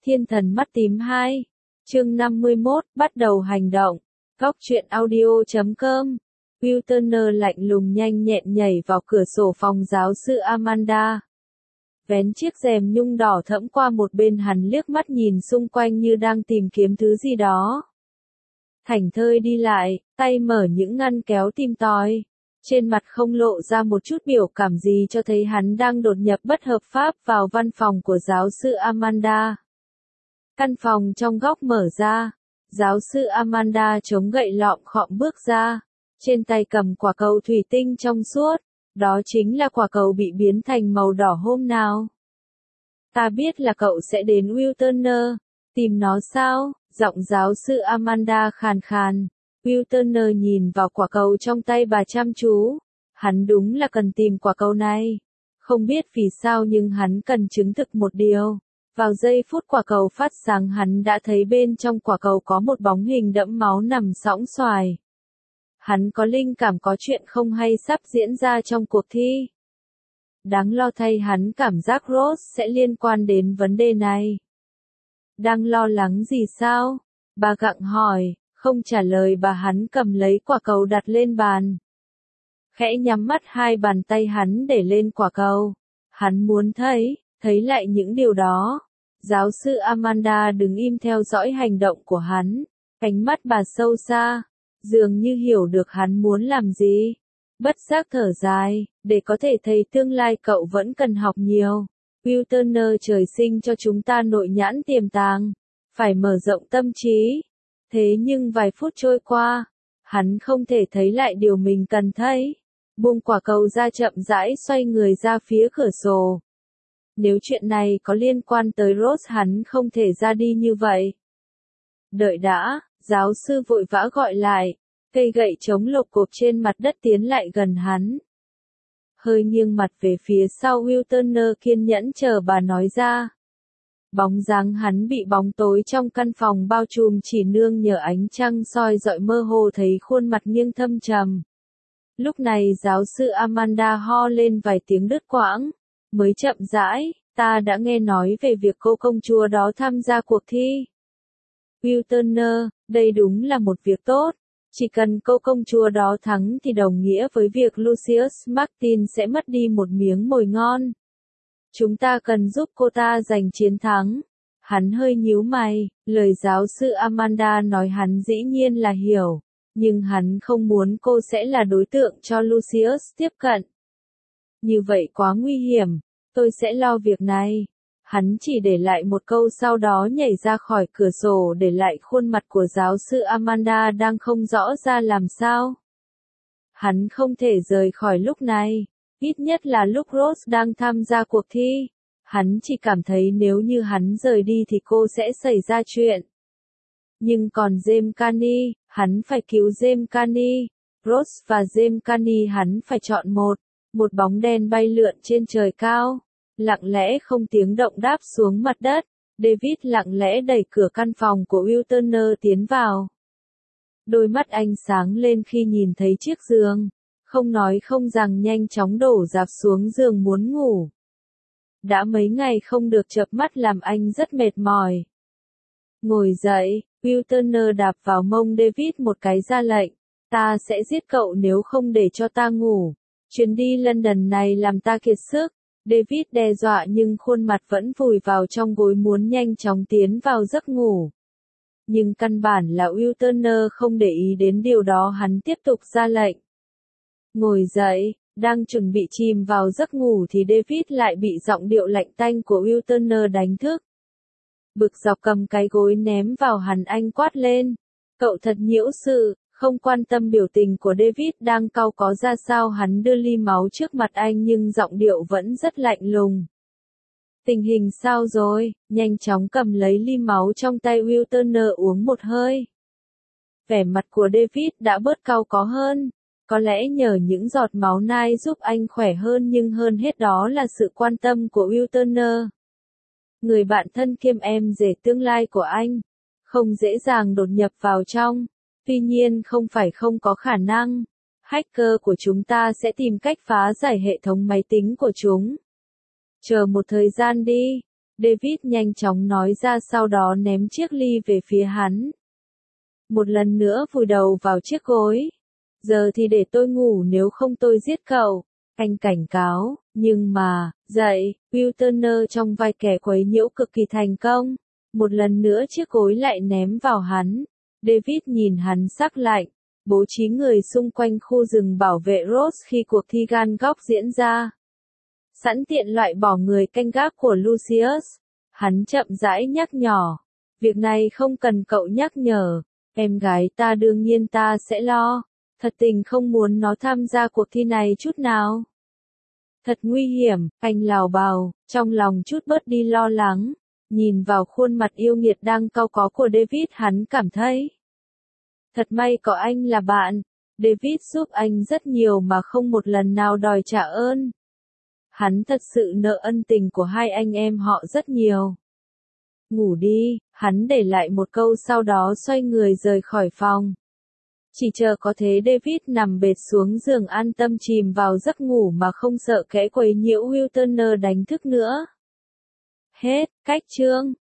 Thiên thần mắt tím 2. Chương 51, bắt đầu hành động. Góc truyện audio.com. Will Turner lạnh lùng nhanh nhẹn nhảy vào cửa sổ phòng giáo sư Amanda. Vén chiếc rèm nhung đỏ thẫm qua một bên, hắn liếc mắt nhìn xung quanh như đang tìm kiếm thứ gì đó. Thảnh thơi đi lại, tay mở những ngăn kéo tìm tòi. Trên mặt không lộ ra một chút biểu cảm gì, cho thấy hắn đang đột nhập bất hợp pháp vào văn phòng của giáo sư Amanda. Căn phòng trong góc mở ra. Giáo sư Amanda chống gậy lọm khọm bước ra. Trên tay cầm quả cầu thủy tinh trong suốt. Đó chính là quả cầu bị biến thành màu đỏ hôm nào. Ta biết là cậu sẽ đến Will Turner. Tìm nó sao? Giọng giáo sư Amanda khàn khàn. Will Turner nhìn vào quả cầu trong tay bà chăm chú. Hắn đúng là cần tìm quả cầu này. Không biết vì sao nhưng hắn cần chứng thực một điều. Vào giây phút quả cầu phát sáng, hắn đã thấy bên trong quả cầu có một bóng hình đẫm máu nằm sõng soài. Hắn có linh cảm có chuyện không hay sắp diễn ra trong cuộc thi. Đáng lo thay, hắn cảm giác Rose sẽ liên quan đến vấn đề này. Đang lo lắng gì sao? Bà gặng hỏi. Không trả lời bà, hắn cầm lấy quả cầu đặt lên bàn. Khẽ nhắm mắt, hai bàn tay hắn để lên quả cầu. Hắn muốn thấy lại những điều đó. Giáo sư Amanda đứng im theo dõi hành động của hắn. Ánh mắt bà sâu xa, dường như hiểu được hắn muốn làm gì. Bất giác thở dài, để có thể thấy tương lai cậu vẫn cần học nhiều. Will Turner trời sinh cho chúng ta nội nhãn tiềm tàng. Phải mở rộng tâm trí. Thế nhưng vài phút trôi qua, hắn không thể thấy lại điều mình cần thấy. Buông quả cầu ra, chậm rãi xoay người ra phía cửa sổ. Nếu chuyện này có liên quan tới Rose, hắn không thể ra đi như vậy. Đợi đã, giáo sư vội vã gọi lại. Cây gậy chống lộc cộp trên mặt đất tiến lại gần hắn. Hơi nghiêng mặt về phía sau, Will Turner kiên nhẫn chờ bà nói ra. Bóng dáng hắn bị bóng tối trong căn phòng bao trùm, chỉ nương nhờ ánh trăng soi rọi mơ hồ thấy khuôn mặt nghiêng thâm trầm. Lúc này giáo sư Amanda ho lên vài tiếng đứt quãng, mới chậm rãi, ta đã nghe nói về việc cô công chúa đó tham gia cuộc thi. Will Turner, đây đúng là một việc tốt. Chỉ cần cô công chúa đó thắng thì đồng nghĩa với việc Lucius Martin sẽ mất đi một miếng mồi ngon. Chúng ta cần giúp cô ta giành chiến thắng. Hắn hơi nhíu mày, lời giáo sư Amanda nói hắn dĩ nhiên là hiểu, nhưng hắn không muốn cô sẽ là đối tượng cho Lucius tiếp cận. Như vậy quá nguy hiểm, tôi sẽ lo việc này. Hắn chỉ để lại một câu, sau đó nhảy ra khỏi cửa sổ, để lại khuôn mặt của giáo sư Amanda đang không rõ ra làm sao. Hắn không thể rời khỏi lúc này. Ít nhất là lúc Rose đang tham gia cuộc thi. Hắn chỉ cảm thấy nếu như hắn rời đi thì cô sẽ xảy ra chuyện. Nhưng còn James Carney, hắn phải cứu James Carney. Rose và James Carney, hắn phải chọn một. Một bóng đen bay lượn trên trời cao. Lặng lẽ không tiếng động đáp xuống mặt đất. David lặng lẽ đẩy cửa căn phòng của Will Turner tiến vào. Đôi mắt anh sáng lên khi nhìn thấy chiếc giường. Không nói không rằng nhanh chóng đổ rạp xuống giường muốn ngủ. Đã mấy ngày không được chợp mắt làm anh rất mệt mỏi. Ngồi dậy, Will Turner đạp vào mông David một cái, ra lệnh. Ta sẽ giết cậu nếu không để cho ta ngủ. Chuyến đi London này làm ta kiệt sức. David đe dọa nhưng khuôn mặt vẫn vùi vào trong gối, muốn nhanh chóng tiến vào giấc ngủ. Nhưng căn bản là Will Turner không để ý đến điều đó, hắn tiếp tục ra lệnh. Ngồi dậy, đang chuẩn bị chìm vào giấc ngủ thì David lại bị giọng điệu lạnh tanh của Will Turner đánh thức. Bực dọc cầm cái gối ném vào hắn, anh quát lên. Cậu thật nhiễu sự, không quan tâm biểu tình của David đang cau có ra sao. Hắn đưa ly máu trước mặt anh nhưng giọng điệu vẫn rất lạnh lùng. Tình hình sao rồi? Nhanh chóng cầm lấy ly máu trong tay Will Turner uống một hơi. Vẻ mặt của David đã bớt cau có hơn. Có lẽ nhờ những giọt máu nai giúp anh khỏe hơn, nhưng hơn hết đó là sự quan tâm của Will Turner. Người bạn thân kiêm em rể tương lai của anh. Không dễ dàng đột nhập vào trong. Tuy nhiên không phải không có khả năng. Hacker của chúng ta sẽ tìm cách phá giải hệ thống máy tính của chúng. Chờ một thời gian đi. David nhanh chóng nói ra sau đó ném chiếc ly về phía hắn. Một lần nữa vùi đầu vào chiếc gối. Giờ thì để tôi ngủ nếu không tôi giết cậu. Anh cảnh cáo, nhưng mà, dậy, Will Turner trong vai kẻ quấy nhiễu cực kỳ thành công. Một lần nữa chiếc gối lại ném vào hắn. David nhìn hắn sắc lạnh, bố trí người xung quanh khu rừng bảo vệ Rose khi cuộc thi gan góc diễn ra. Sẵn tiện loại bỏ người canh gác của Lucius. Hắn chậm rãi nhắc nhỏ. Việc này không cần cậu nhắc nhở. Em gái ta đương nhiên ta sẽ lo. Thật tình không muốn nó tham gia cuộc thi này chút nào. Thật nguy hiểm, anh lào bào, trong lòng chút bớt đi lo lắng. Nhìn vào khuôn mặt yêu nghiệt đang cau có của David hắn cảm thấy. Thật may có anh là bạn. David giúp anh rất nhiều mà không một lần nào đòi trả ơn. Hắn thật sự nợ ân tình của hai anh em họ rất nhiều. Ngủ đi, hắn để lại một câu sau đó xoay người rời khỏi phòng. Chỉ chờ có thế David nằm bệt xuống giường an tâm chìm vào giấc ngủ mà không sợ kẻ quấy nhiễu Will Turner đánh thức nữa. Hết, cách chương.